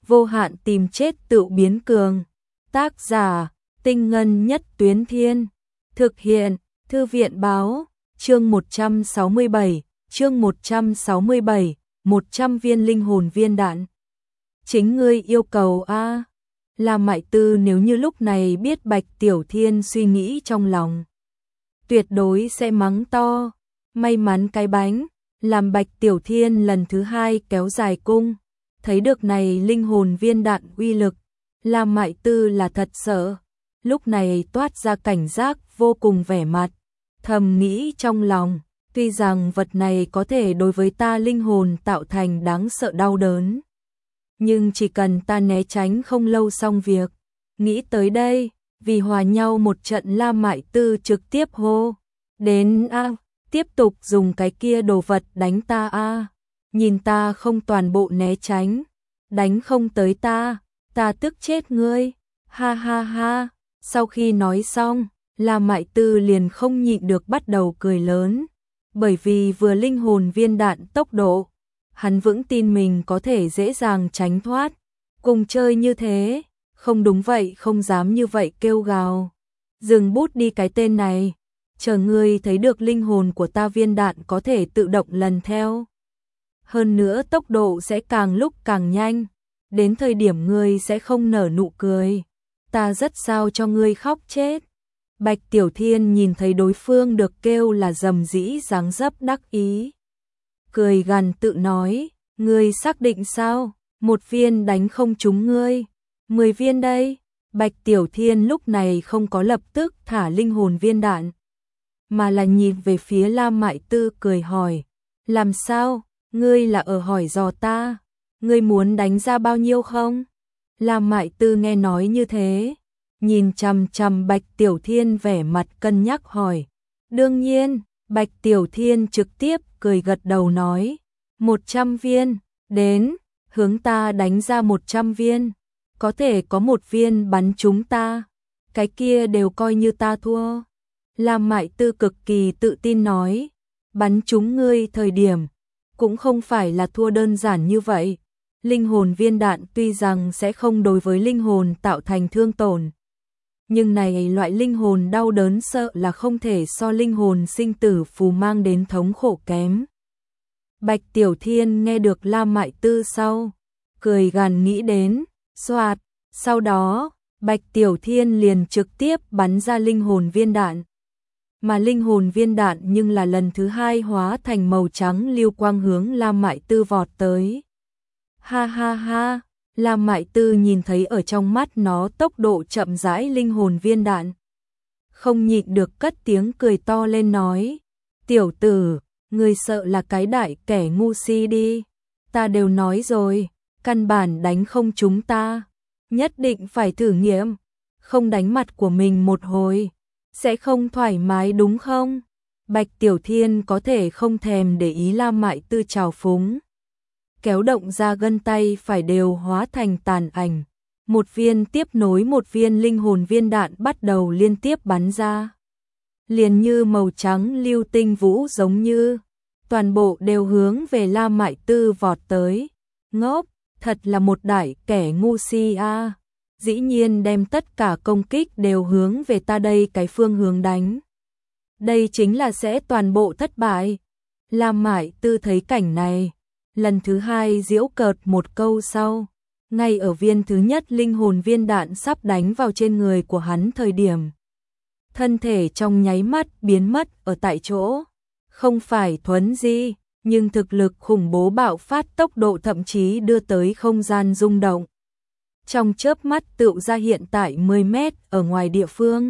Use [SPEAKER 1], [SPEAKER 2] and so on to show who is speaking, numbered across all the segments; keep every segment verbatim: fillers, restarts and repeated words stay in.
[SPEAKER 1] vô hạn tìm chết tự biến cường. Tác giả, Tinh Ngân Nhất Tuyến Thiên. Thực hiện, Thư viện Báo. Chương một trăm sáu mươi bảy, chương một trăm sáu mươi bảy, một trăm viên linh hồn viên đạn. Chính ngươi yêu cầu a. Lam Mại Tư nếu như lúc này biết Bạch Tiểu Thiên suy nghĩ trong lòng, tuyệt đối sẽ mắng to. May mắn cái bánh, làm Bạch Tiểu Thiên lần thứ hai kéo dài cung, thấy được này linh hồn viên đạn uy lực, Lam Mại Tư là thật sợ, lúc này toát ra cảnh giác vô cùng vẻ mặt, thầm nghĩ trong lòng, tuy rằng vật này có thể đối với ta linh hồn tạo thành đáng sợ đau đớn, nhưng chỉ cần ta né tránh không lâu xong việc. Nghĩ tới đây, vì hòa nhau một trận Lam Mại Tư trực tiếp hô, đến a, tiếp tục dùng cái kia đồ vật đánh ta a, nhìn ta không toàn bộ né tránh, đánh không tới ta, ta tức chết ngươi, ha ha ha. Sau khi nói xong, Lam Mại Tư liền không nhịn được bắt đầu cười lớn, bởi vì vừa linh hồn viên đạn tốc độ, hắn vững tin mình có thể dễ dàng tránh thoát, cùng chơi như thế, không đúng vậy không dám như vậy kêu gào. Dừng bút đi cái tên này, chờ ngươi thấy được linh hồn của ta viên đạn có thể tự động lần theo. Hơn nữa tốc độ sẽ càng lúc càng nhanh, đến thời điểm ngươi sẽ không nở nụ cười, ta rất sao cho ngươi khóc chết. Bạch Tiểu Thiên nhìn thấy đối phương được kêu là rầm rĩ dáng dấp đắc ý, cười gằn tự nói, ngươi xác định sao, một viên đánh không trúng ngươi, mười viên đây. Bạch Tiểu Thiên lúc này không có lập tức thả linh hồn viên đạn, mà là nhìn về phía Lam Mại Tư cười hỏi, làm sao, ngươi là ở hỏi dò ta, ngươi muốn đánh ra bao nhiêu không? Lam Mại Tư nghe nói như thế, nhìn chằm chằm Bạch Tiểu Thiên vẻ mặt cân nhắc hỏi, đương nhiên. Bạch Tiểu Thiên trực tiếp cười gật đầu nói, một trăm viên, đến, hướng ta đánh ra một trăm viên, có thể có một viên bắn chúng ta, cái kia đều coi như ta thua. Lam Mại Tư cực kỳ tự tin nói, bắn chúng ngươi thời điểm, cũng không phải là thua đơn giản như vậy, linh hồn viên đạn tuy rằng sẽ không đối với linh hồn tạo thành thương tổn, nhưng này loại linh hồn đau đớn sợ là không thể so linh hồn sinh tử phù mang đến thống khổ kém. Bạch Tiểu Thiên nghe được Lam Mại Tư sau, cười gằn nghĩ đến, xoạt, sau đó, Bạch Tiểu Thiên liền trực tiếp bắn ra linh hồn viên đạn. Mà linh hồn viên đạn nhưng là lần thứ hai hóa thành màu trắng lưu quang hướng Lam Mại Tư vọt tới. Ha ha ha. Lam Mại Tư nhìn thấy ở trong mắt nó tốc độ chậm rãi linh hồn viên đạn, không nhịn được cất tiếng cười to lên nói, tiểu tử, ngươi sợ là cái đại kẻ ngu si đi, ta đều nói rồi, căn bản đánh không chúng ta, nhất định phải thử nghiệm, không đánh mặt của mình một hồi, sẽ không thoải mái đúng không? Bạch Tiểu Thiên có thể không thèm để ý Lam Mại Tư trào phúng, kéo động ra gân tay phải đều hóa thành tàn ảnh, một viên tiếp nối một viên linh hồn viên đạn bắt đầu liên tiếp bắn ra, liền như màu trắng lưu tinh vũ giống như, toàn bộ đều hướng về Lam Mại Tư vọt tới. Ngốc, thật là một đại kẻ ngu si a, dĩ nhiên đem tất cả công kích đều hướng về ta đây cái phương hướng đánh, đây chính là sẽ toàn bộ thất bại. Lam Mại Tư thấy cảnh này, lần thứ hai giễu cợt một câu sau, ngay ở viên thứ nhất linh hồn viên đạn sắp đánh vào trên người của hắn thời điểm, thân thể trong nháy mắt biến mất ở tại chỗ, không phải thuấn di, nhưng thực lực khủng bố bạo phát tốc độ thậm chí đưa tới không gian rung động. Trong chớp mắt tựu ra hiện tại mười mét ở ngoài địa phương.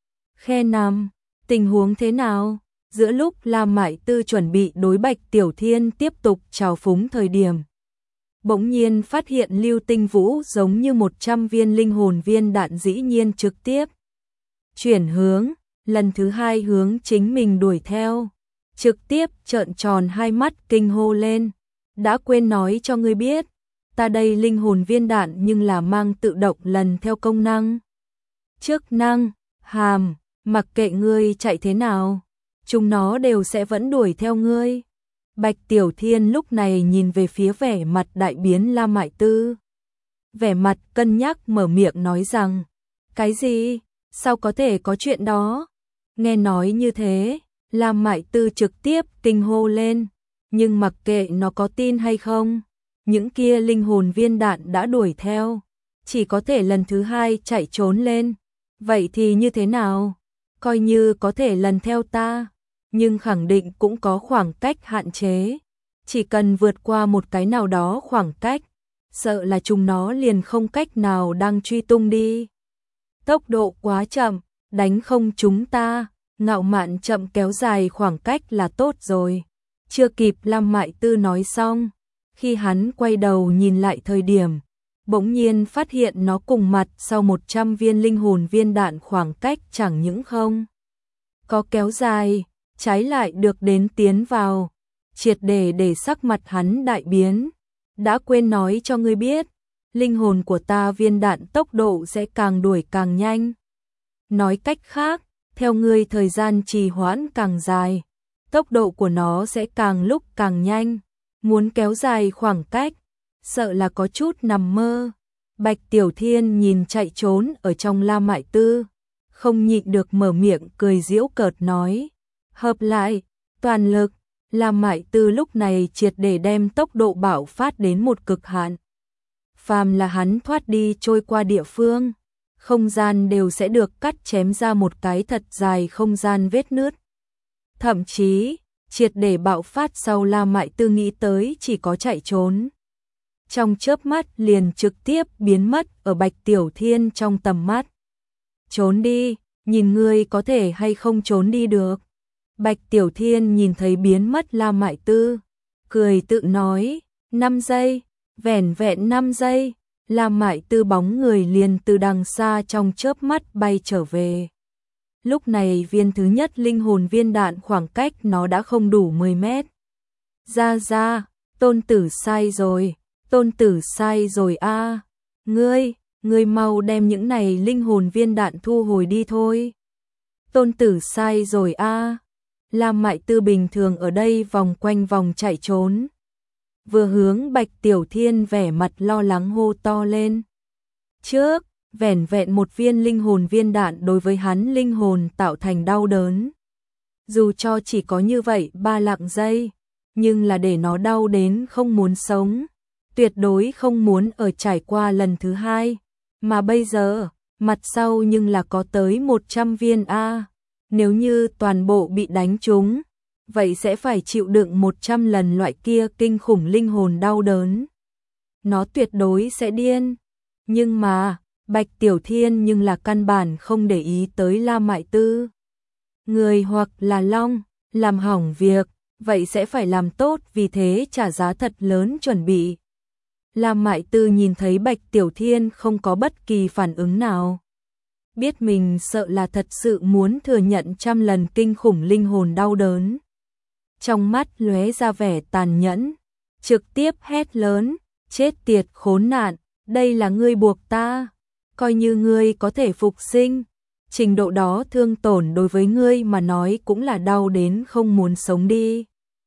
[SPEAKER 1] Khe năm, tình huống thế nào? Giữa lúc Lam Mại Tư chuẩn bị đối Bạch Tiểu Thiên tiếp tục trào phúng thời điểm, bỗng nhiên phát hiện lưu tinh vũ giống như một trăm viên linh hồn viên đạn dĩ nhiên trực tiếp chuyển hướng, lần thứ hai hướng chính mình đuổi theo, trực tiếp trợn tròn hai mắt kinh hô lên, đã quên nói cho ngươi biết, ta đây linh hồn viên đạn nhưng là mang tự động lần theo công năng, chức năng, hàm, mặc kệ ngươi chạy thế nào, chúng nó đều sẽ vẫn đuổi theo ngươi. Bạch Tiểu Thiên lúc này nhìn về phía vẻ mặt đại biến Lam Mại Tư, vẻ mặt cân nhắc mở miệng nói rằng, cái gì? Sao có thể có chuyện đó? Nghe nói như thế, Lam Mại Tư trực tiếp kinh hô lên, nhưng mặc kệ nó có tin hay không, những kia linh hồn viên đạn đã đuổi theo, chỉ có thể lần thứ hai chạy trốn lên. Vậy thì như thế nào? Coi như có thể lần theo ta, nhưng khẳng định cũng có khoảng cách hạn chế. Chỉ cần vượt qua một cái nào đó khoảng cách, sợ là chúng nó liền không cách nào đang truy tung đi. Tốc độ quá chậm, đánh không chúng ta, Ngạo Mạn chậm kéo dài khoảng cách là tốt rồi. Chưa kịp Lam Mại Tư nói xong, khi hắn quay đầu nhìn lại thời điểm, bỗng nhiên phát hiện nó cùng mặt sau một trăm viên linh hồn viên đạn khoảng cách chẳng những không có kéo dài, trái lại được đến tiến vào, triệt để để sắc mặt hắn đại biến. Đã quên nói cho ngươi biết, linh hồn của ta viên đạn tốc độ sẽ càng đuổi càng nhanh. Nói cách khác, theo ngươi thời gian trì hoãn càng dài, tốc độ của nó sẽ càng lúc càng nhanh. Muốn kéo dài khoảng cách, sợ là có chút nằm mơ. Bạch Tiểu Thiên nhìn chạy trốn ở trong Lam Mại Tư, không nhịn được mở miệng cười giễu cợt nói, hợp lại, toàn lực. Lam Mại Tư lúc này triệt để đem tốc độ bạo phát đến một cực hạn. Phàm là hắn thoát đi trôi qua địa phương, không gian đều sẽ được cắt chém ra một cái thật dài không gian vết nứt. Thậm chí, triệt để bạo phát sau Lam Mại Tư nghĩ tới chỉ có chạy trốn. Trong chớp mắt liền trực tiếp biến mất ở Bạch Tiểu Thiên trong tầm mắt. Trốn đi, nhìn ngươi có thể hay không trốn đi được. Bạch Tiểu Thiên nhìn thấy biến mất Lam Mại Tư, cười tự nói, năm giây, vẻn vẹn năm giây, Lam Mại Tư bóng người liền từ đằng xa trong chớp mắt bay trở về. Lúc này viên thứ nhất linh hồn viên đạn khoảng cách nó đã không đủ mười mét. Ra ra, tôn tử sai rồi, tôn tử sai rồi a, ngươi, ngươi mau đem những này linh hồn viên đạn thu hồi đi thôi. Tôn tử sai rồi a. Lam Mại Tư bình thường ở đây vòng quanh vòng chạy trốn, vừa hướng Bạch Tiểu Thiên vẻ mặt lo lắng hô to lên. Trước, vẻn vẹn một viên linh hồn viên đạn đối với hắn linh hồn tạo thành đau đớn. Dù cho chỉ có như vậy ba lạng giây, nhưng là để nó đau đến không muốn sống, tuyệt đối không muốn ở trải qua lần thứ hai. Mà bây giờ, mặt sau nhưng là có tới một trăm viên a. Nếu như toàn bộ bị đánh trúng, vậy sẽ phải chịu đựng một trăm lần loại kia kinh khủng linh hồn đau đớn. Nó tuyệt đối sẽ điên. Nhưng mà, Bạch Tiểu Thiên nhưng là căn bản không để ý tới Lam Mại Tư. Người hoặc là long, làm hỏng việc, vậy sẽ phải làm tốt, vì thế trả giá thật lớn chuẩn bị. Lam Mại Tư nhìn thấy Bạch Tiểu Thiên không có bất kỳ phản ứng nào. Biết mình sợ là thật sự muốn thừa nhận trăm lần kinh khủng linh hồn đau đớn. Trong mắt lóe ra vẻ tàn nhẫn, trực tiếp hét lớn, chết tiệt khốn nạn, đây là ngươi buộc ta, coi như ngươi có thể phục sinh, trình độ đó thương tổn đối với ngươi mà nói cũng là đau đến không muốn sống đi.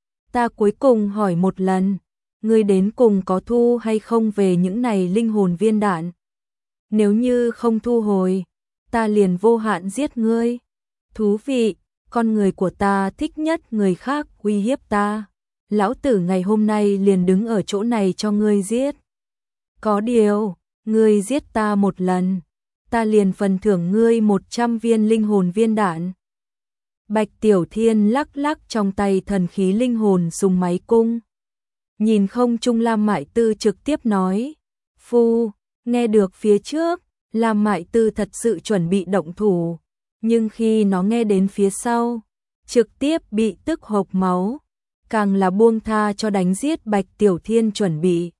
[SPEAKER 1] Ta cuối cùng hỏi một lần, ngươi đến cùng có thu hay không về những này linh hồn viên đạn? Nếu như không thu hồi, ta liền vô hạn giết ngươi. Thú vị, con người của ta thích nhất người khác uy hiếp ta. Lão tử ngày hôm nay liền đứng ở chỗ này cho ngươi giết. Có điều, ngươi giết ta một lần, ta liền phần thưởng ngươi một trăm viên linh hồn viên đạn. Bạch Tiểu Thiên lắc lắc trong tay thần khí linh hồn dùng máy cung. Nhìn không trung Lam Mại Tư trực tiếp nói, phu, nghe được phía trước, Lam Mại Tư thật sự chuẩn bị động thủ, nhưng khi nó nghe đến phía sau, trực tiếp bị tức hộc máu, càng là buông tha cho đánh giết Bạch Tiểu Thiên chuẩn bị.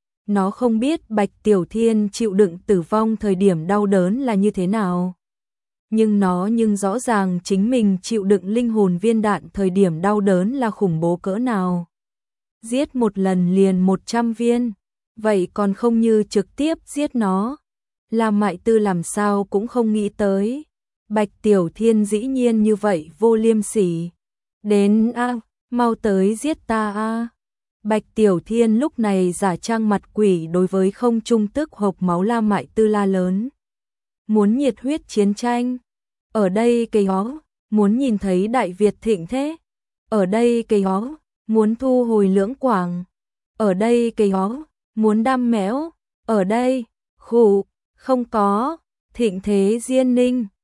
[SPEAKER 1] Nó không biết Bạch Tiểu Thiên chịu đựng tử vong thời điểm đau đớn là như thế nào. Nhưng nó nhưng rõ ràng chính mình chịu đựng linh hồn viên đạn thời điểm đau đớn là khủng bố cỡ nào. Giết một lần liền một trăm viên, vậy còn không như trực tiếp giết nó. Lam Mại Tư làm sao cũng không nghĩ tới, Bạch Tiểu Thiên dĩ nhiên như vậy vô liêm sỉ. Đến a, mau tới giết ta a. Bạch Tiểu Thiên lúc này giả trang mặt quỷ đối với không trung tức hộp máu La Mại Tư la lớn. Muốn nhiệt huyết chiến tranh. Ở đây cây hó, muốn nhìn thấy Đại Việt thịnh thế. Ở đây cây hó, muốn thu hồi Lưỡng Quảng. Ở đây cây hó, muốn đam mẽo. Ở đây, khụ, không có, thịnh thế Diên Ninh.